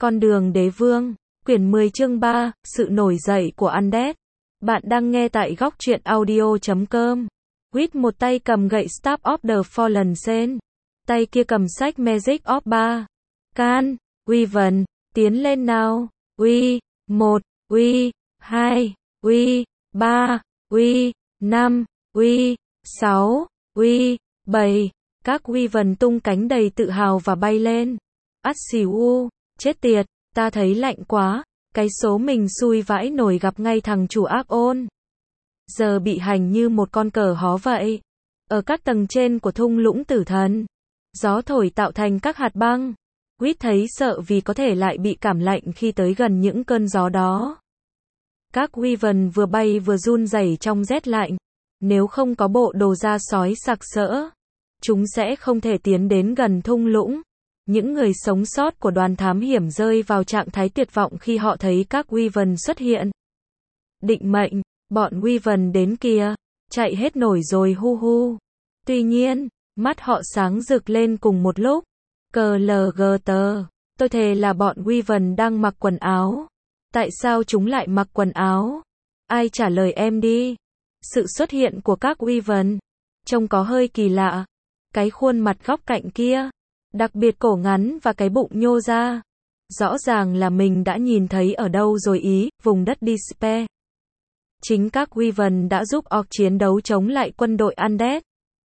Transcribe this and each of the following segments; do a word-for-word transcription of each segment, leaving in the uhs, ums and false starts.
Con đường đế vương, quyển mười chương ba, sự nổi dậy của Undead. Bạn đang nghe tại góc truyện audio chấm com. Quýt một tay cầm gậy Staff of the Fallen Saint, tay kia cầm sách Magic of ba. Can, Wyvern, tiến lên nào. Uy, một, uy, hai, uy, ba, uy, năm, uy, sáu, uy, bảy. Các Wyvern tung cánh đầy tự hào và bay lên. Ắt xì u, chết tiệt, ta thấy lạnh quá, cái số mình xui vãi nổi gặp ngay thằng chủ ác ôn. Giờ bị hành như một con cờ hó vậy. Ở các tầng trên của thung lũng tử thần, gió thổi tạo thành các hạt băng. Quýt thấy sợ vì có thể lại bị cảm lạnh khi tới gần những cơn gió đó. Các Wyvern vừa bay vừa run rẩy trong rét lạnh. Nếu không có bộ đồ da sói sặc sỡ, chúng sẽ không thể tiến đến gần thung lũng. Những người sống sót của đoàn thám hiểm rơi vào trạng thái tuyệt vọng khi họ thấy các Wyvern xuất hiện. Định mệnh, bọn Wyvern đến kìa, chạy hết nổi rồi hu hu. Tuy nhiên, mắt họ sáng rực lên cùng một lúc. Cờ lờ gờ tờ, tôi thề là bọn Wyvern đang mặc quần áo. Tại sao chúng lại mặc quần áo? Ai trả lời em đi. Sự xuất hiện của các Wyvern trông có hơi kỳ lạ. Cái khuôn mặt góc cạnh kia, đặc biệt cổ ngắn và cái bụng nhô ra. Rõ ràng là mình đã nhìn thấy ở đâu rồi ý, vùng đất Despair. Chính các Wyvern đã giúp Orc chiến đấu chống lại quân đội Undead.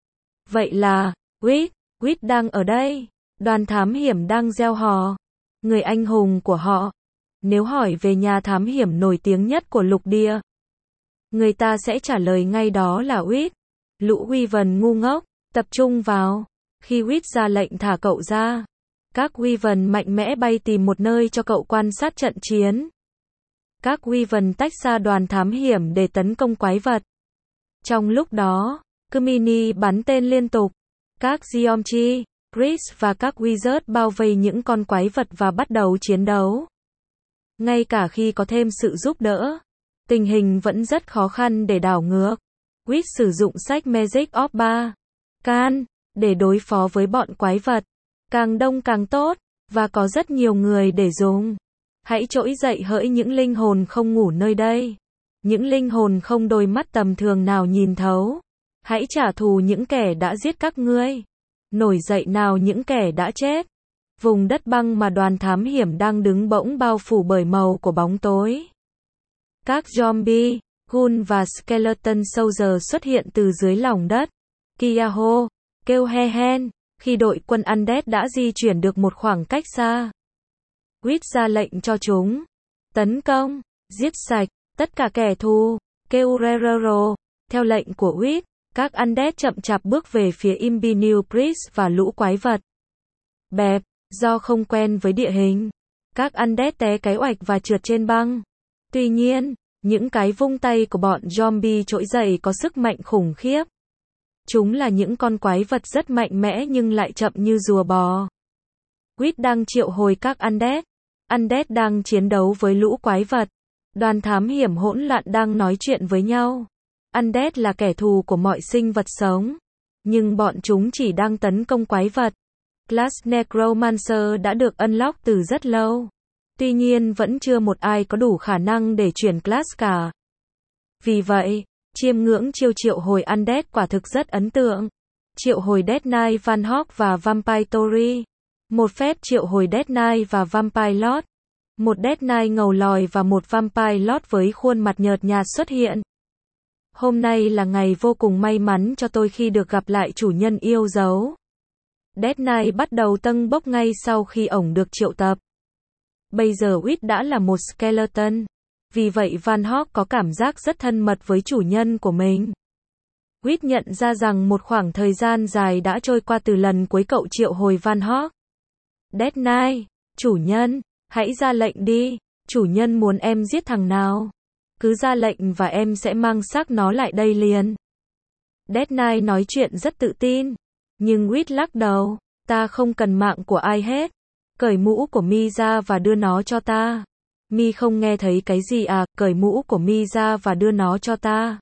Vậy là, Quýt, Quýt đang ở đây. Đoàn thám hiểm đang gieo hò. Người anh hùng của họ. Nếu hỏi về nhà thám hiểm nổi tiếng nhất của lục địa, người ta sẽ trả lời ngay đó là Quýt. Lũ Wyvern ngu ngốc, tập trung vào. Khi Quýt ra lệnh thả cậu ra, các Wyvern mạnh mẽ bay tìm một nơi cho cậu quan sát trận chiến. Các Wyvern tách ra đoàn thám hiểm để tấn công quái vật. Trong lúc đó, Kumini bắn tên liên tục. Các Geomchi, Chris và các Wizard bao vây những con quái vật và bắt đầu chiến đấu. Ngay cả khi có thêm sự giúp đỡ, tình hình vẫn rất khó khăn để đảo ngược. Quýt sử dụng sách Magic of ba. Can, để đối phó với bọn quái vật. Càng đông càng tốt, và có rất nhiều người để dùng. Hãy trỗi dậy hỡi những linh hồn không ngủ nơi đây. Những linh hồn không đôi mắt tầm thường nào nhìn thấu. Hãy trả thù những kẻ đã giết các ngươi. Nổi dậy nào những kẻ đã chết. Vùng đất băng mà đoàn thám hiểm đang đứng bỗng bao phủ bởi màu của bóng tối. Các zombie, ghoul và skeleton soldier xuất hiện từ dưới lòng đất. Kiaho, kêu he hen, khi đội quân Undead đã di chuyển được một khoảng cách xa. Quýt ra lệnh cho chúng. Tấn công, giết sạch, tất cả kẻ thù, kêu rerero. Theo lệnh của Quýt, các Undead chậm chạp bước về phía Imbinew Priest và lũ quái vật. Bẹp, do không quen với địa hình, các Undead té cái oạch và trượt trên băng. Tuy nhiên, những cái vung tay của bọn zombie trỗi dậy có sức mạnh khủng khiếp. Chúng là những con quái vật rất mạnh mẽ nhưng lại chậm như rùa bò. Quýt đang triệu hồi các Undead. Undead đang chiến đấu với lũ quái vật. Đoàn thám hiểm hỗn loạn đang nói chuyện với nhau. Undead là kẻ thù của mọi sinh vật sống. Nhưng bọn chúng chỉ đang tấn công quái vật. Class Necromancer đã được unlock từ rất lâu. Tuy nhiên vẫn chưa một ai có đủ khả năng để chuyển class cả. Vì vậy, chiêm ngưỡng chiêu triệu hồi Undead quả thực rất ấn tượng. Triệu hồi Death Knight Van Hawk và Vampire Tori. Một phép triệu hồi Death Knight và Vampire Lord. Một Death Knight ngầu lòi và một Vampire Lord với khuôn mặt nhợt nhạt xuất hiện. Hôm nay là ngày vô cùng may mắn cho tôi khi được gặp lại chủ nhân yêu dấu. Death Knight bắt đầu tâng bốc ngay sau khi ổng được triệu tập. Bây giờ Quýt đã là một skeleton. Vì vậy Van Hawk có cảm giác rất thân mật với chủ nhân của mình. Quýt nhận ra rằng một khoảng thời gian dài đã trôi qua từ lần cuối cậu triệu hồi Van Hawk. Death Knight, chủ nhân, hãy ra lệnh đi. Chủ nhân muốn em giết thằng nào? Cứ ra lệnh và em sẽ mang xác nó lại đây liền. Death Knight nói chuyện rất tự tin. Nhưng Quýt lắc đầu. Ta không cần mạng của ai hết. Cởi mũ của mi ra và đưa nó cho ta. Mi không nghe thấy cái gì à? Cởi mũ của mi ra và đưa nó cho ta.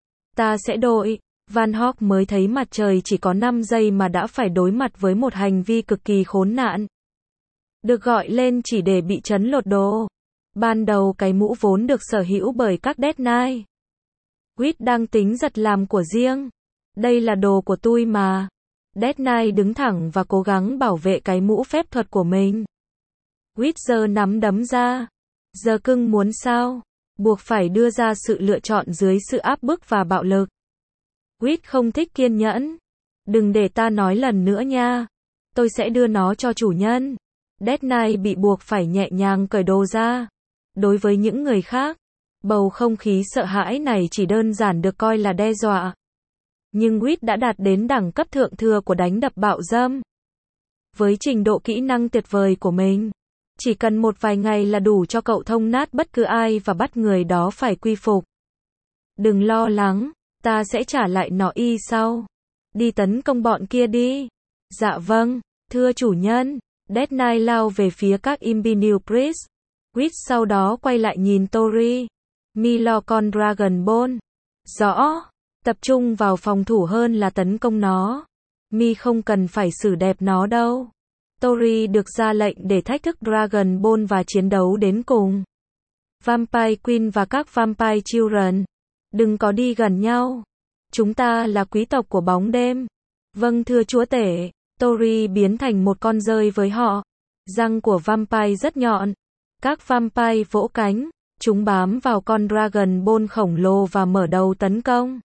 Ta sẽ đội. Van Hawk mới thấy mặt trời chỉ có năm giây mà đã phải đối mặt với một hành vi cực kỳ khốn nạn. được gọi lên chỉ để bị trấn lột đồ. Ban đầu cái mũ vốn được sở hữu bởi các Death Knight. Quýt đang tính giật làm của riêng. Đây là đồ của tôi mà. Death Knight đứng thẳng và cố gắng bảo vệ cái mũ phép thuật của mình. Quýt giơ nắm đấm ra. Giờ cưng muốn sao? Buộc phải đưa ra sự lựa chọn dưới sự áp bức và bạo lực. Quýt không thích kiên nhẫn. Đừng để ta nói lần nữa nha. Tôi sẽ đưa nó cho chủ nhân. Death Knight bị buộc phải nhẹ nhàng cởi đồ ra. Đối với những người khác, bầu không khí sợ hãi này chỉ đơn giản được coi là đe dọa. Nhưng Quýt đã đạt đến đẳng cấp thượng thừa của đánh đập bạo dâm. Với trình độ kỹ năng tuyệt vời của mình, chỉ cần một vài ngày là đủ cho cậu thông nát bất cứ ai và bắt người đó phải quy phục. Đừng lo lắng, ta sẽ trả lại nó y sau. Đi tấn công bọn kia đi. Dạ vâng, thưa chủ nhân. Death Knight lao về phía các Imbinew Priest. Quýt sau đó quay lại nhìn Tori. Mi lo con Dragon Ball. Rõ. Tập trung vào phòng thủ hơn là tấn công nó. Mi không cần phải xử đẹp nó đâu. Tori được ra lệnh để thách thức Dragon Ball và chiến đấu đến cùng. Vampire Queen và các Vampire Children. Đừng có đi gần nhau. Chúng ta là quý tộc của bóng đêm. Vâng thưa chúa tể. Tori biến thành một con dơi với họ. Răng của Vampire rất nhọn. Các Vampire vỗ cánh. Chúng bám vào con Dragon Ball khổng lồ và mở đầu tấn công.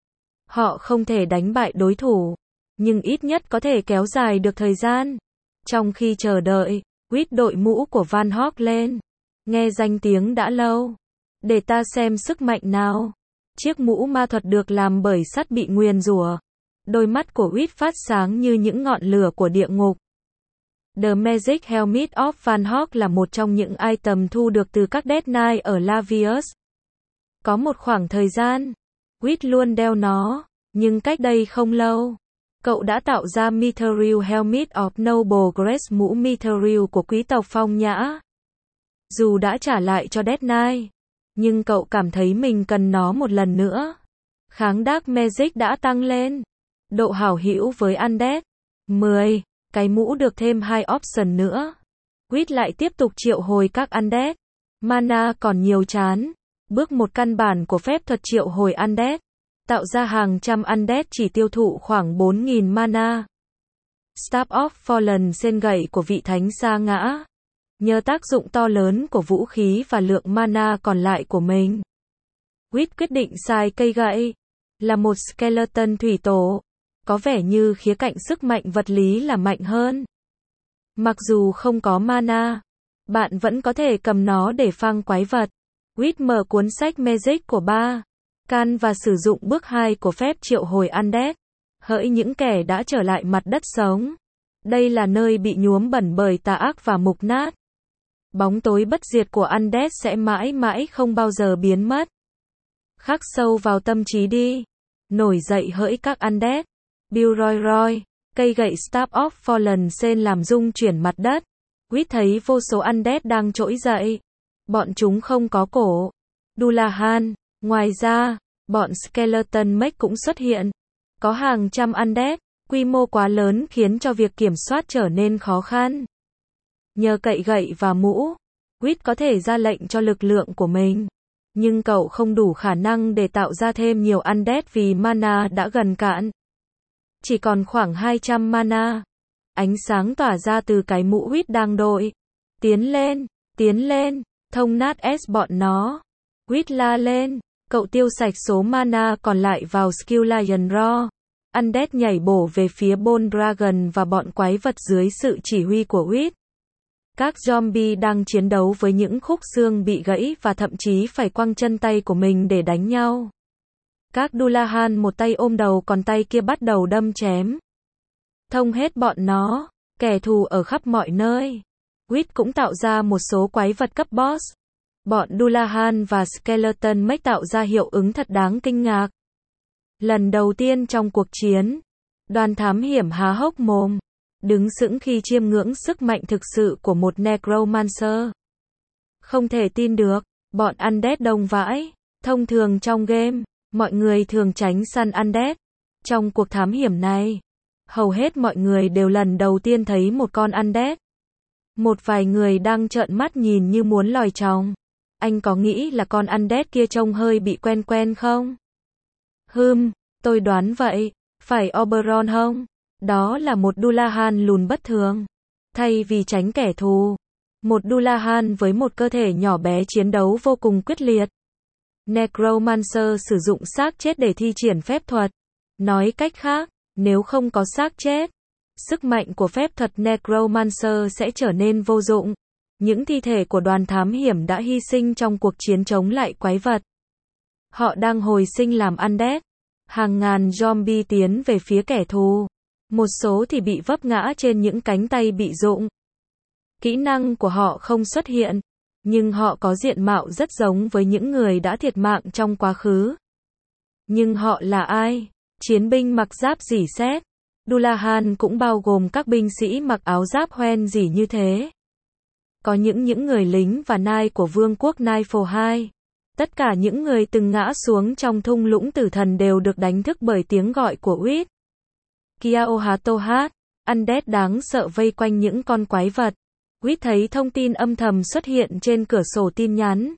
Họ không thể đánh bại đối thủ, nhưng ít nhất có thể kéo dài được thời gian. Trong khi chờ đợi, Quýt đội mũ của Van Hog lên. Nghe danh tiếng đã lâu. Để ta xem sức mạnh nào. Chiếc mũ ma thuật được làm bởi sắt bị nguyền rủa. Đôi mắt của Quýt phát sáng như những ngọn lửa của địa ngục. The Magic Helmet of Van Hog là một trong những item thu được từ các Death Knight ở Lavius. Có một khoảng thời gian, Quýt luôn đeo nó, nhưng cách đây không lâu, cậu đã tạo ra Mithril Helmet of Noble Grace, mũ Mithril của quý tộc phong nhã. Dù đã trả lại cho Death Knight, nhưng cậu cảm thấy mình cần nó một lần nữa. Kháng Dark Magic đã tăng lên. Độ hảo hữu với Undead. mười. Cái mũ được thêm hai option nữa. Quýt lại tiếp tục triệu hồi các Undead. Mana còn nhiều chán. Bước một căn bản của phép thuật triệu hồi Undead. Tạo ra hàng trăm Undead chỉ tiêu thụ khoảng bốn nghìn mana. Staff of Fallen, sen gậy của vị thánh sa ngã. Nhờ tác dụng to lớn của vũ khí và lượng mana còn lại của mình, Quýt quyết định xài cây gậy. Là một skeleton thủy tổ, có vẻ như khía cạnh sức mạnh vật lý là mạnh hơn. Mặc dù không có mana, bạn vẫn có thể cầm nó để phang quái vật. Quýt mở cuốn sách Magic của ba Can và sử dụng bước hai của phép triệu hồi Undead. Hỡi những kẻ đã trở lại mặt đất sống. Đây là nơi bị nhuốm bẩn bởi tà ác và mục nát. Bóng tối bất diệt của Undead sẽ mãi mãi không bao giờ biến mất. Khắc sâu vào tâm trí đi. Nổi dậy hỡi các Undead. Bill Roy Roy, cây gậy Staff of Fallen sen làm rung chuyển mặt đất. Quýt thấy vô số Undead đang trỗi dậy. Bọn chúng không có cổ. Dullahan. Ngoài ra, bọn Skeleton Mech cũng xuất hiện. Có hàng trăm Undead, quy mô quá lớn khiến cho việc kiểm soát trở nên khó khăn. Nhờ cậy gậy và mũ, Quýt có thể ra lệnh cho lực lượng của mình. Nhưng cậu không đủ khả năng để tạo ra thêm nhiều Undead vì mana đã gần cạn. Chỉ còn khoảng hai trăm mana. Ánh sáng tỏa ra từ cái mũ Quýt đang đội. Tiến lên, tiến lên, thông nát S bọn nó. Quýt la lên, cậu tiêu sạch số mana còn lại vào skill Lion Roar. Undead nhảy bổ về phía Bone Dragon và bọn quái vật dưới sự chỉ huy của Quýt. Các zombie đang chiến đấu với những khúc xương bị gãy và thậm chí phải quăng chân tay của mình để đánh nhau. Các Dullahan một tay ôm đầu còn tay kia bắt đầu đâm chém. Thông hết bọn nó, kẻ thù ở khắp mọi nơi. Quýt cũng tạo ra một số quái vật cấp boss. Bọn Dullahan và Skeleton Mech tạo ra hiệu ứng thật đáng kinh ngạc. Lần đầu tiên trong cuộc chiến, đoàn thám hiểm há hốc mồm, đứng sững khi chiêm ngưỡng sức mạnh thực sự của một Necromancer. Không thể tin được, bọn Undead đông vãi. Thông thường trong game, mọi người thường tránh săn Undead. Trong cuộc thám hiểm này, hầu hết mọi người đều lần đầu tiên thấy một con Undead. Một vài người đang trợn mắt nhìn như muốn lòi chòng. Anh có nghĩ là con Undead kia trông hơi bị quen quen không? Hừm, tôi đoán vậy. Phải Oberon không? Đó là một Dullahan lùn bất thường. Thay vì tránh kẻ thù, một Dullahan với một cơ thể nhỏ bé chiến đấu vô cùng quyết liệt. Necromancer sử dụng xác chết để thi triển phép thuật. Nói cách khác, nếu không có xác chết, sức mạnh của phép thuật Necromancer sẽ trở nên vô dụng. Những thi thể của đoàn thám hiểm đã hy sinh trong cuộc chiến chống lại quái vật. Họ đang hồi sinh làm Undead. Hàng ngàn zombie tiến về phía kẻ thù. Một số thì bị vấp ngã trên những cánh tay bị rụng. Kỹ năng của họ không xuất hiện, nhưng họ có diện mạo rất giống với những người đã thiệt mạng trong quá khứ. Nhưng họ là ai? Chiến binh mặc giáp rỉ sét. Dullahan cũng bao gồm các binh sĩ mặc áo giáp hoen rỉ như thế. Có những những người lính và nai của vương quốc Nightfall hai. Tất cả những người từng ngã xuống trong thung lũng tử thần đều được đánh thức bởi tiếng gọi của Uýt. Kiaohatohat, Undead đáng sợ vây quanh những con quái vật. Uýt thấy thông tin âm thầm xuất hiện trên cửa sổ tin nhắn.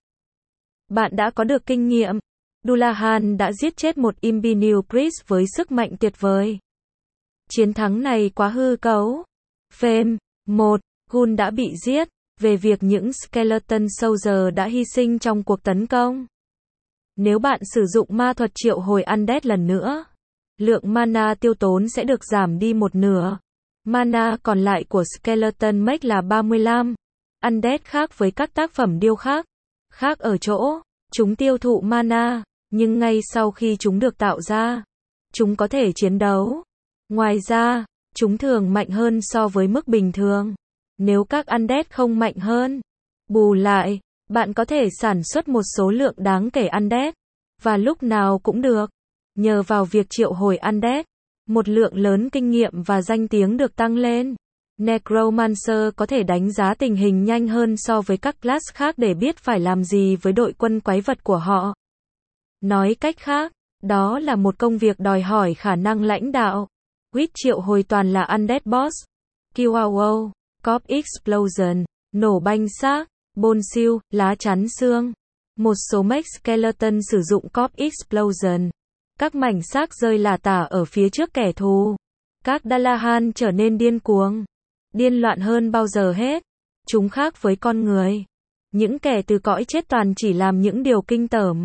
Bạn đã có được kinh nghiệm. Dullahan đã giết chết một Imbinil Priest với sức mạnh tuyệt vời. Chiến thắng này quá hư cấu. Phêm. một. Gun đã bị giết. Về việc những Skeleton Soldier đã hy sinh trong cuộc tấn công. Nếu bạn sử dụng ma thuật triệu hồi Undead lần nữa, lượng mana tiêu tốn sẽ được giảm đi một nửa. Mana còn lại của Skeleton Mage là ba mươi lăm. Undead khác với các tác phẩm điêu khắc. Khác ở chỗ, chúng tiêu thụ mana, nhưng ngay sau khi chúng được tạo ra, chúng có thể chiến đấu. Ngoài ra, chúng thường mạnh hơn so với mức bình thường. Nếu các Undead không mạnh hơn, bù lại, bạn có thể sản xuất một số lượng đáng kể Undead, và lúc nào cũng được. Nhờ vào việc triệu hồi Undead, một lượng lớn kinh nghiệm và danh tiếng được tăng lên. Necromancer có thể đánh giá tình hình nhanh hơn so với các class khác để biết phải làm gì với đội quân quái vật của họ. Nói cách khác, đó là một công việc đòi hỏi khả năng lãnh đạo. Uýt triệu hồi toàn là Undead Boss. Kiwawo, Corpse Explosion, nổ banh xác, bôn siêu, lá chắn xương. Một số Mage Skeleton sử dụng Corpse Explosion. Các mảnh xác rơi lả tả ở phía trước kẻ thù. Các Dullahan trở nên điên cuồng. Điên loạn hơn bao giờ hết. Chúng khác với con người. Những kẻ từ cõi chết toàn chỉ làm những điều kinh tởm.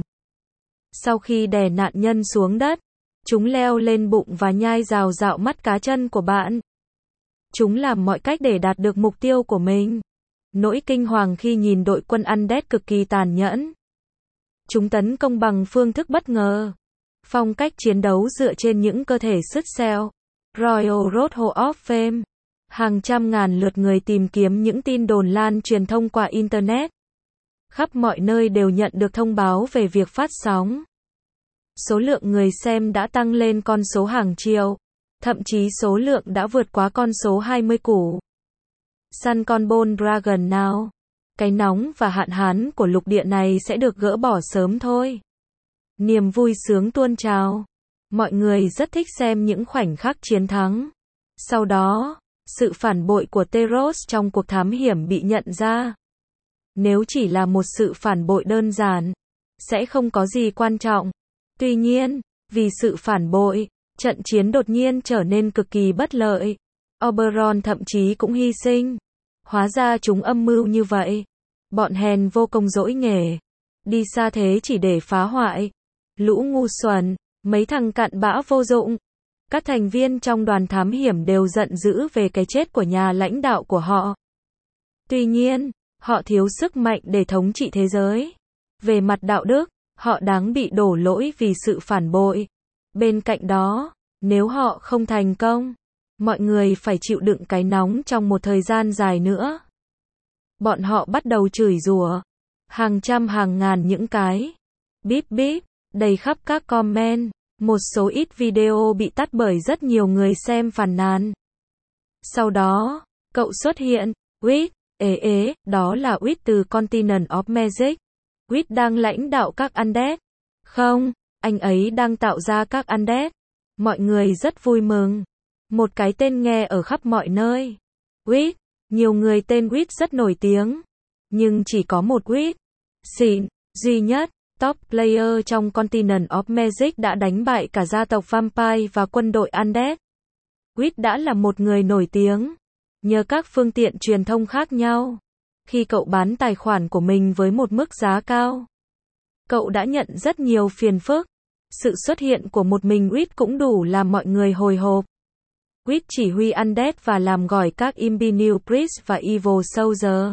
Sau khi đè nạn nhân xuống đất, chúng leo lên bụng và nhai rào rạo mắt cá chân của bạn. Chúng làm mọi cách để đạt được mục tiêu của mình. Nỗi kinh hoàng khi nhìn đội quân Undead cực kỳ tàn nhẫn. Chúng tấn công bằng phương thức bất ngờ. Phong cách chiến đấu dựa trên những cơ thể sứt xeo. Royal Road Hall of Fame. Hàng trăm ngàn lượt người tìm kiếm những tin đồn lan truyền thông qua Internet. Khắp mọi nơi đều nhận được thông báo về việc phát sóng. Số lượng người xem đã tăng lên con số hàng triệu. Thậm chí số lượng đã vượt quá con số hai mươi củ. Săn con Bone Dragon nào. Cái nóng và hạn hán của lục địa này sẽ được gỡ bỏ sớm thôi. Niềm vui sướng tuôn trào. Mọi người rất thích xem những khoảnh khắc chiến thắng. Sau đó, sự phản bội của Teros trong cuộc thám hiểm bị nhận ra. Nếu chỉ là một sự phản bội đơn giản, sẽ không có gì quan trọng. Tuy nhiên, vì sự phản bội, trận chiến đột nhiên trở nên cực kỳ bất lợi. Oberon thậm chí cũng hy sinh. Hóa ra chúng âm mưu như vậy. Bọn hèn vô công dỗi nghề. Đi xa thế chỉ để phá hoại. Lũ ngu xuẩn, mấy thằng cặn bã vô dụng. Các thành viên trong đoàn thám hiểm đều giận dữ về cái chết của nhà lãnh đạo của họ. Tuy nhiên, họ thiếu sức mạnh để thống trị thế giới. Về mặt đạo đức, họ đáng bị đổ lỗi vì sự phản bội. Bên cạnh đó, nếu họ không thành công, mọi người phải chịu đựng cái nóng trong một thời gian dài nữa. Bọn họ bắt đầu chửi rủa. Hàng trăm hàng ngàn những cái bíp bíp đầy khắp các comment. Một số ít video bị tắt bởi rất nhiều người xem phàn nàn. Sau đó, cậu xuất hiện. Uýt, ế ế, đó là Uýt từ Continent of Magic. Uýt đang lãnh đạo các Undead. Không, anh ấy đang tạo ra các Undead. Mọi người rất vui mừng. Một cái tên nghe ở khắp mọi nơi. Uýt, Nhiều người tên Wit rất nổi tiếng, nhưng chỉ có một Wit xịn, duy nhất, top player trong Continent of Magic đã đánh bại cả gia tộc Vampire và quân đội Undead. Wit đã là một người nổi tiếng nhờ các phương tiện truyền thông khác nhau. Khi cậu bán tài khoản của mình với một mức giá cao, cậu đã nhận rất nhiều phiền phức. Sự xuất hiện của một mình Wit cũng đủ làm mọi người hồi hộp. Wit chỉ huy Undead và làm gỏi các Imbinew Priest và Evil Soldier.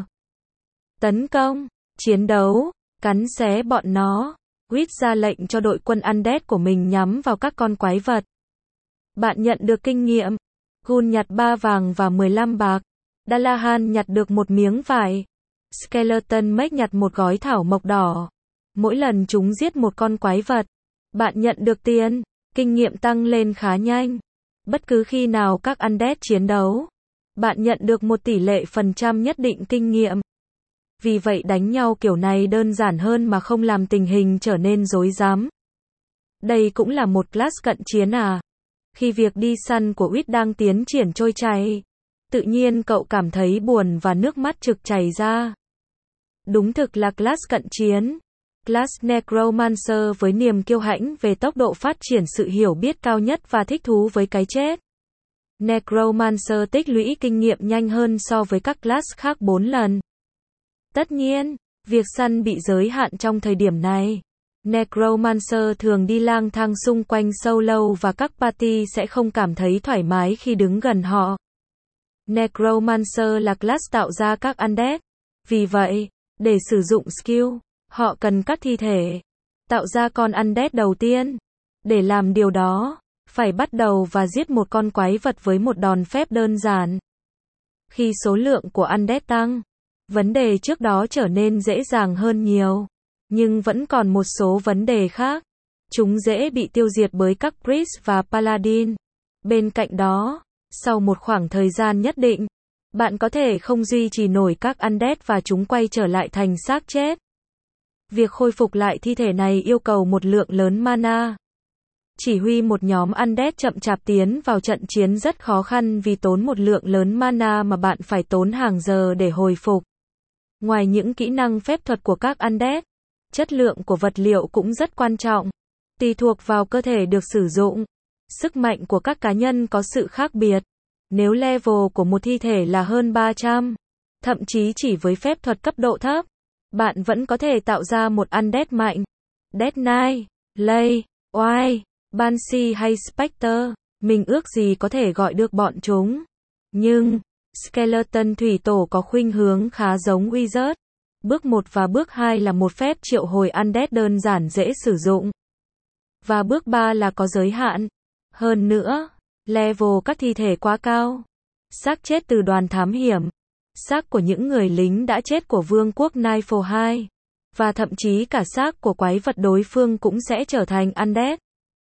Tấn công, chiến đấu, cắn xé bọn nó. Wit ra lệnh cho đội quân Undead của mình nhắm vào các con quái vật. Bạn nhận được kinh nghiệm. Gun nhặt ba vàng và mười lăm bạc. Dalahan nhặt được một miếng vải. Skeleton Mage nhặt một gói thảo mộc đỏ. Mỗi lần chúng giết một con quái vật, bạn nhận được tiền. Kinh nghiệm tăng lên khá nhanh. Bất cứ khi nào các Undead chiến đấu, bạn nhận được một tỷ lệ phần trăm nhất định kinh nghiệm. Vì vậy đánh nhau kiểu này đơn giản hơn mà không làm tình hình trở nên rối rắm. Đây cũng là một class cận chiến à. Khi việc đi săn của Wit đang tiến triển trôi chảy, tự nhiên cậu cảm thấy buồn và nước mắt trực chảy ra. Đúng thực là class cận chiến. Class Necromancer với niềm kiêu hãnh về tốc độ phát triển sự hiểu biết cao nhất và thích thú với cái chết. Necromancer tích lũy kinh nghiệm nhanh hơn so với các class khác bốn lần. Tất nhiên, việc săn bị giới hạn trong thời điểm này. Necromancer thường đi lang thang xung quanh solo và các party sẽ không cảm thấy thoải mái khi đứng gần họ. Necromancer là class tạo ra các Undead. Vì vậy, để sử dụng skill, họ cần các thi thể, tạo ra con Undead đầu tiên. Để làm điều đó, phải bắt đầu và giết một con quái vật với một đòn phép đơn giản. Khi số lượng của Undead tăng, vấn đề trước đó trở nên dễ dàng hơn nhiều. Nhưng vẫn còn một số vấn đề khác. Chúng dễ bị tiêu diệt bởi các Priest và Paladin. Bên cạnh đó, sau một khoảng thời gian nhất định, bạn có thể không duy trì nổi các Undead và chúng quay trở lại thành xác chết. Việc khôi phục lại thi thể này yêu cầu một lượng lớn mana. Chỉ huy một nhóm Undead chậm chạp tiến vào trận chiến rất khó khăn vì tốn một lượng lớn mana mà bạn phải tốn hàng giờ để hồi phục. Ngoài những kỹ năng phép thuật của các Undead, chất lượng của vật liệu cũng rất quan trọng. Tùy thuộc vào cơ thể được sử dụng, sức mạnh của các cá nhân có sự khác biệt. Nếu level của một thi thể là hơn ba trăm, thậm chí chỉ với phép thuật cấp độ thấp, bạn vẫn có thể tạo ra một Undead mạnh. Death Knight, Lay, Oai, Banshee hay Spectre, mình ước gì có thể gọi được bọn chúng. Nhưng, Skeleton Thủy Tổ có khuynh hướng khá giống Wizard. Bước một và bước hai là một phép triệu hồi Undead đơn giản dễ sử dụng. Và bước ba là có giới hạn. Hơn nữa, level các thi thể quá cao. Xác chết từ đoàn thám hiểm. Xác của những người lính đã chết của vương quốc Nightfall hai. Và thậm chí cả xác của quái vật đối phương cũng sẽ trở thành Undead.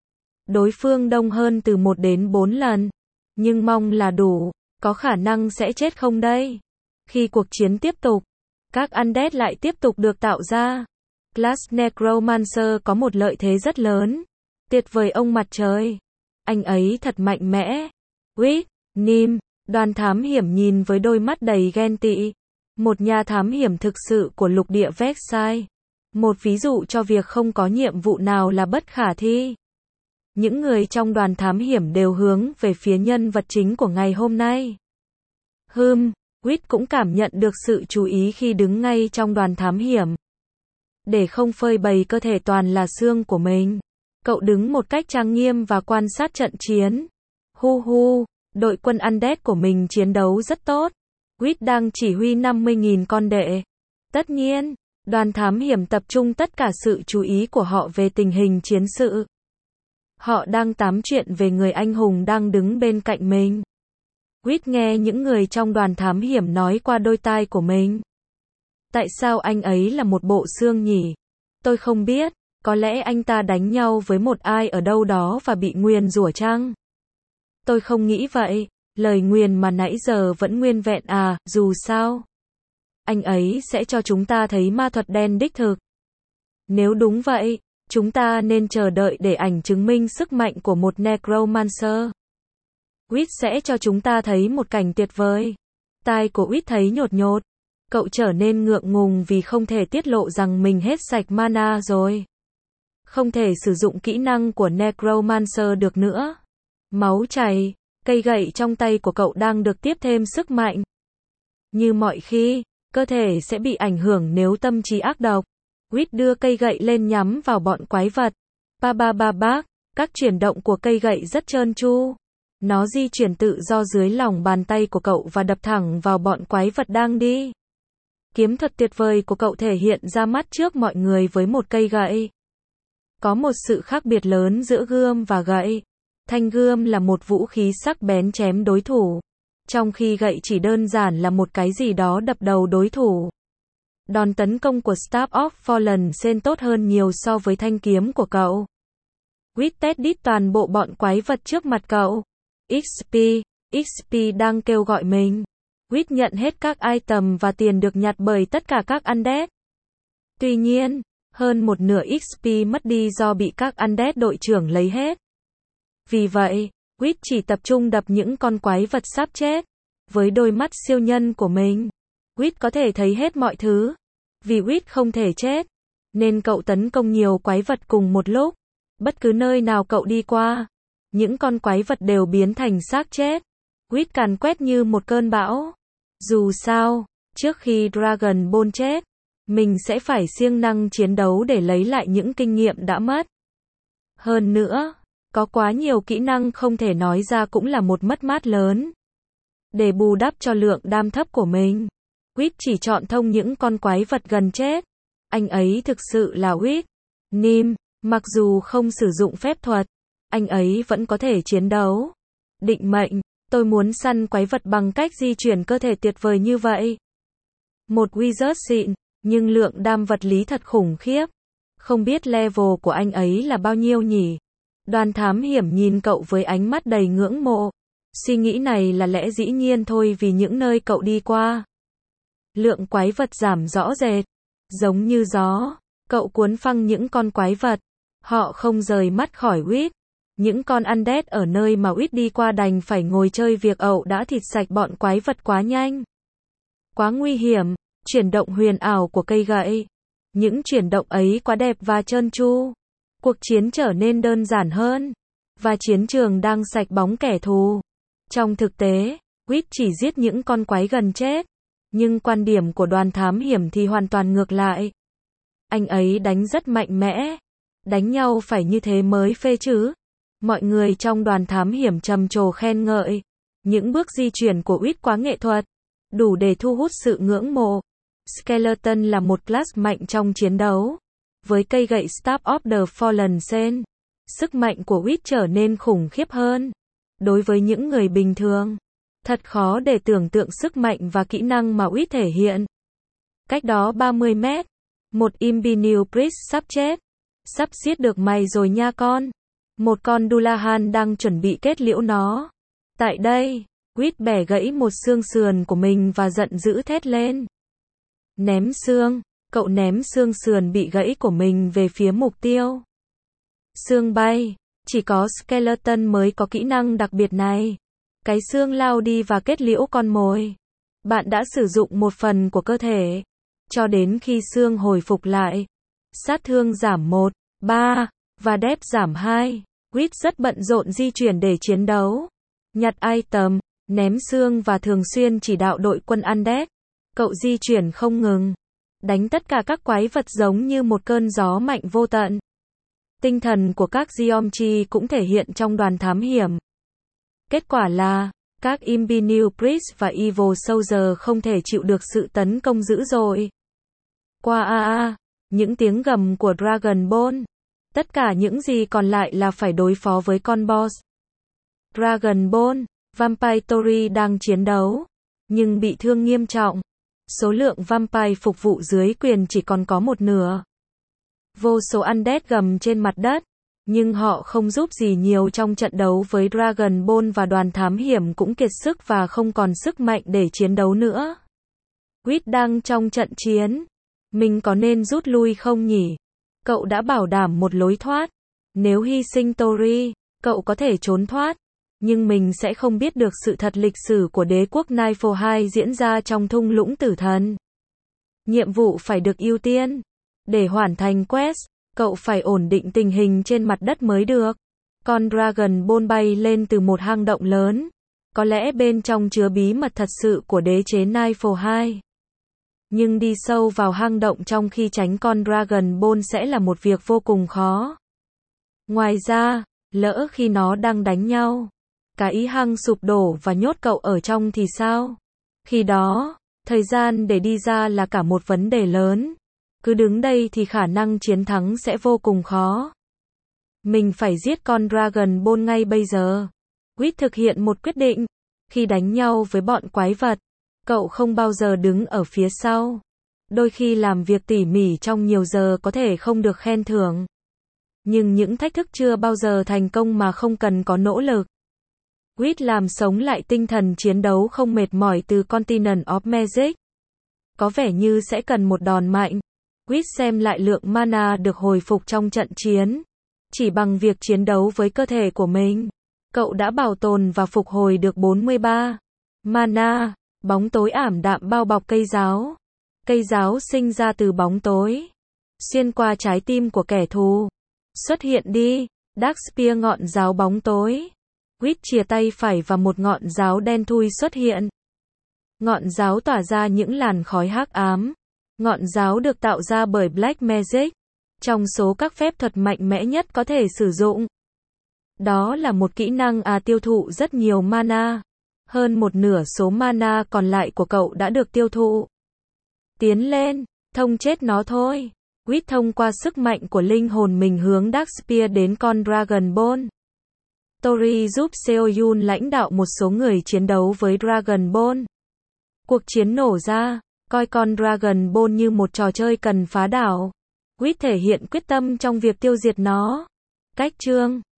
Đối phương đông hơn từ một đến bốn lần. Nhưng mong là đủ. Có khả năng sẽ chết không đây? Khi cuộc chiến tiếp tục, các Undead lại tiếp tục được tạo ra. Class Necromancer có một lợi thế rất lớn. Tuyệt vời ông mặt trời. Anh ấy thật mạnh mẽ. Wit, Nim, đoàn thám hiểm nhìn với đôi mắt đầy ghen tị. Một nhà thám hiểm thực sự của lục địa Vexai. Một ví dụ cho việc không có nhiệm vụ nào là bất khả thi. Những người trong đoàn thám hiểm đều hướng về phía nhân vật chính của ngày hôm nay. Hừm, Wit cũng cảm nhận được sự chú ý khi đứng ngay trong đoàn thám hiểm. Để không phơi bày cơ thể toàn là xương của mình, cậu đứng một cách trang nghiêm và quan sát trận chiến. Hu hu, đội quân Undead của mình chiến đấu rất tốt. Wit đang chỉ huy năm mươi nghìn con đệ. Tất nhiên, đoàn thám hiểm tập trung tất cả sự chú ý của họ về tình hình chiến sự. Họ đang tám chuyện về người anh hùng đang đứng bên cạnh mình. Wit nghe những người trong đoàn thám hiểm nói qua đôi tai của mình. Tại sao anh ấy là một bộ xương nhỉ? Tôi không biết, có lẽ anh ta đánh nhau với một ai ở đâu đó và bị nguyền rủa chăng? Tôi không nghĩ vậy, lời nguyền mà nãy giờ vẫn nguyên vẹn à, dù sao. Anh ấy sẽ cho chúng ta thấy ma thuật đen đích thực. Nếu đúng vậy, chúng ta nên chờ đợi để ảnh chứng minh sức mạnh của một Necromancer. Wit sẽ cho chúng ta thấy một cảnh tuyệt vời. Tai của Wit thấy nhột nhột. Cậu trở nên ngượng ngùng vì không thể tiết lộ rằng mình hết sạch mana rồi. Không thể sử dụng kỹ năng của Necromancer được nữa. Máu chảy, cây gậy trong tay của cậu đang được tiếp thêm sức mạnh. Như mọi khi, cơ thể sẽ bị ảnh hưởng nếu tâm trí ác độc. Wit đưa cây gậy lên nhắm vào bọn quái vật. Ba ba ba bác, các chuyển động của cây gậy rất trơn tru. Nó di chuyển tự do dưới lòng bàn tay của cậu và đập thẳng vào bọn quái vật đang đi. Kiếm thuật tuyệt vời của cậu thể hiện ra mắt trước mọi người với một cây gậy. Có một sự khác biệt lớn giữa gươm và gậy. Thanh gươm là một vũ khí sắc bén chém đối thủ, trong khi gậy chỉ đơn giản là một cái gì đó đập đầu đối thủ. Đòn tấn công của Staff of Fallen Sen tốt hơn nhiều so với thanh kiếm của cậu. Wit test đít toàn bộ bọn quái vật trước mặt cậu. ích pê, ích pê đang kêu gọi mình. Wit nhận hết các item và tiền được nhặt bởi tất cả các undead. Tuy nhiên, hơn một nửa ích pê mất đi do bị các undead đội trưởng lấy hết. Vì vậy, Wit chỉ tập trung đập những con quái vật sắp chết. Với đôi mắt siêu nhân của mình, Wit có thể thấy hết mọi thứ. Vì Wit không thể chết, nên cậu tấn công nhiều quái vật cùng một lúc. Bất cứ nơi nào cậu đi qua, những con quái vật đều biến thành xác chết. Wit càn quét như một cơn bão. Dù sao, trước khi Dragon Ball chết, mình sẽ phải siêng năng chiến đấu để lấy lại những kinh nghiệm đã mất. Hơn nữa, có quá nhiều kỹ năng không thể nói ra cũng là một mất mát lớn. Để bù đắp cho lượng đam thấp của mình, Wit chỉ chọn thông những con quái vật gần chết. Anh ấy thực sự là Wit. Nim, mặc dù không sử dụng phép thuật, anh ấy vẫn có thể chiến đấu. Định mệnh, tôi muốn săn quái vật bằng cách di chuyển cơ thể tuyệt vời như vậy. Một wizard xịn, nhưng lượng đam vật lý thật khủng khiếp. Không biết level của anh ấy là bao nhiêu nhỉ? Đoàn thám hiểm nhìn cậu với ánh mắt đầy ngưỡng mộ. Suy nghĩ này là lẽ dĩ nhiên thôi vì những nơi cậu đi qua. Lượng quái vật giảm rõ rệt. Giống như gió, cậu cuốn phăng những con quái vật. Họ không rời mắt khỏi Wit. Những con undead ở nơi mà Wit đi qua đành phải ngồi chơi việc ậu đã thịt sạch bọn quái vật quá nhanh. Quá nguy hiểm, chuyển động huyền ảo của cây gậy. Những chuyển động ấy quá đẹp và trơn tru. Cuộc chiến trở nên đơn giản hơn. Và chiến trường đang sạch bóng kẻ thù. Trong thực tế, Wit chỉ giết những con quái gần chết. Nhưng quan điểm của đoàn thám hiểm thì hoàn toàn ngược lại. Anh ấy đánh rất mạnh mẽ. Đánh nhau phải như thế mới phê chứ. Mọi người trong đoàn thám hiểm trầm trồ khen ngợi. Những bước di chuyển của Wit quá nghệ thuật. Đủ để thu hút sự ngưỡng mộ. Skeleton là một class mạnh trong chiến đấu. Với cây gậy Staff of the Fallen Sen, sức mạnh của Wit trở nên khủng khiếp hơn. Đối với những người bình thường, thật khó để tưởng tượng sức mạnh và kỹ năng mà Wit thể hiện. Cách đó ba mươi mét, một Imbinil Priest sắp chết. Sắp giết được mày rồi nha con. Một con Dullahan đang chuẩn bị kết liễu nó. Tại đây, Wit bẻ gãy một xương sườn của mình và giận dữ thét lên. Ném xương, cậu ném xương sườn bị gãy của mình về phía mục tiêu. Xương bay, chỉ có Skeleton mới có kỹ năng đặc biệt này. Cái xương lao đi và kết liễu con mồi. Bạn đã sử dụng một phần của cơ thể, cho đến khi xương hồi phục lại. Sát thương giảm một, ba, và depth giảm hai. Wit rất bận rộn di chuyển để chiến đấu. Nhặt item, ném xương và thường xuyên chỉ đạo đội quân undead. Cậu di chuyển không ngừng. Đánh tất cả các quái vật giống như một cơn gió mạnh vô tận. Tinh thần của các Geometry cũng thể hiện trong đoàn thám hiểm. Kết quả là, các Imbinil Priest và Evil Soldier không thể chịu được sự tấn công dữ dội. Qua a a, những tiếng gầm của Dragon Ball. Tất cả những gì còn lại là phải đối phó với con boss. Dragon Ball, Vampire Tori đang chiến đấu, nhưng bị thương nghiêm trọng. Số lượng vampire phục vụ dưới quyền chỉ còn có một nửa. Vô số undead gầm trên mặt đất, nhưng họ không giúp gì nhiều trong trận đấu với Dragon Ball và đoàn thám hiểm cũng kiệt sức và không còn sức mạnh để chiến đấu nữa. Wit đang trong trận chiến. Mình có nên rút lui không nhỉ? Cậu đã bảo đảm một lối thoát. Nếu hy sinh Tori, cậu có thể trốn thoát. Nhưng mình sẽ không biết được sự thật lịch sử của đế quốc Nightfall hai diễn ra trong thung lũng tử thần. Nhiệm vụ phải được ưu tiên. Để hoàn thành quest, cậu phải ổn định tình hình trên mặt đất mới được. Con Dragon Ball bay lên từ một hang động lớn. Có lẽ bên trong chứa bí mật thật sự của đế chế Nightfall hai. Nhưng đi sâu vào hang động trong khi tránh con Dragon Ball sẽ là một việc vô cùng khó. Ngoài ra, lỡ khi nó đang đánh nhau, cái hang sụp đổ và nhốt cậu ở trong thì sao? Khi đó, thời gian để đi ra là cả một vấn đề lớn. Cứ đứng đây thì khả năng chiến thắng sẽ vô cùng khó. Mình phải giết con Dragon Ball ngay bây giờ. Quýt thực hiện một quyết định. Khi đánh nhau với bọn quái vật, cậu không bao giờ đứng ở phía sau. Đôi khi làm việc tỉ mỉ trong nhiều giờ có thể không được khen thưởng. Nhưng những thách thức chưa bao giờ thành công mà không cần có nỗ lực. Quýt làm sống lại tinh thần chiến đấu không mệt mỏi từ Continent of Magic. Có vẻ như sẽ cần một đòn mạnh. Quýt xem lại lượng mana được hồi phục trong trận chiến. Chỉ bằng việc chiến đấu với cơ thể của mình, cậu đã bảo tồn và phục hồi được bốn mươi ba mana. Bóng tối ảm đạm bao bọc cây giáo. Cây giáo sinh ra từ bóng tối, xuyên qua trái tim của kẻ thù. Xuất hiện đi, Dark Spear ngọn giáo bóng tối. Quýt chìa tay phải và một ngọn giáo đen thui xuất hiện. Ngọn giáo tỏa ra những làn khói hắc ám. Ngọn giáo được tạo ra bởi Black Magic, trong số các phép thuật mạnh mẽ nhất có thể sử dụng. Đó là một kỹ năng à tiêu thụ rất nhiều mana. Hơn một nửa số mana còn lại của cậu đã được tiêu thụ. Tiến lên, thông chết nó thôi. Quýt thông qua sức mạnh của linh hồn mình hướng Dark Spear đến con Dragon Ball. Tori giúp Seoyun lãnh đạo một số người chiến đấu với Dragon Ball. Cuộc chiến nổ ra, coi con Dragon Ball như một trò chơi cần phá đảo. Quýt thể hiện quyết tâm trong việc tiêu diệt nó. Cách chương